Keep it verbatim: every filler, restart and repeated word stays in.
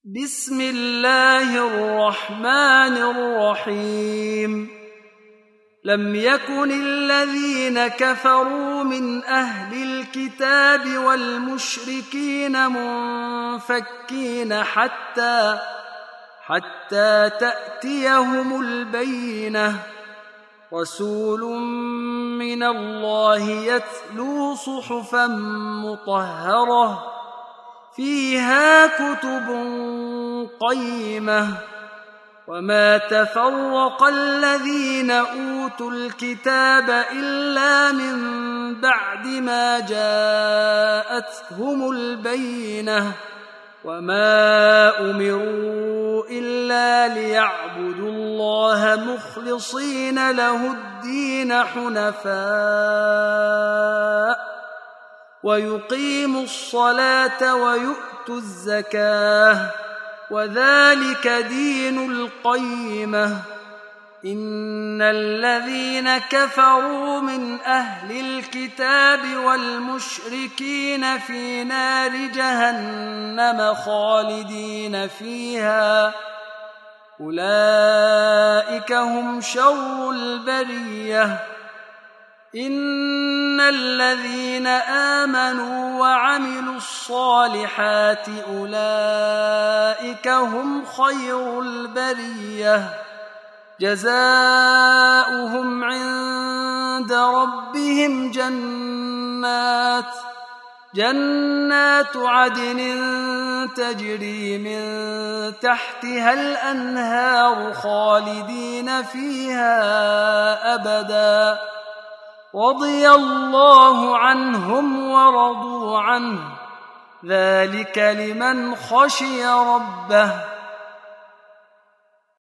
بسم الله الرحمن الرحيم لم يكن الذين كفروا من أهل الكتاب والمشركين منفكين حتى حتى تأتيهم البينة رسول من الله يتلو صحفا مطهرة فيها كتب قيمة وما تفرق الذين أوتوا الكتاب إلا من بعد ما جاءتهم البينة وما أمروا إلا ليعبدوا الله مخلصين له الدين حنفاء ويقيموا الصلاة ويؤتوا الزكاة وذلك دين القيمة إن الذين كفروا من أهل الكتاب والمشركين في نار جهنم خالدين فيها أولئك هم شر البرية إن الذين آمنوا وعملوا الصالحات أولئك هم خير البرية جزاؤهم عند ربهم جنات جنات عدن تجري من تحتها الأنهار خالدين فيها أبدا رضي الله عنهم ورضوا عنه ذلك لمن خشي ربه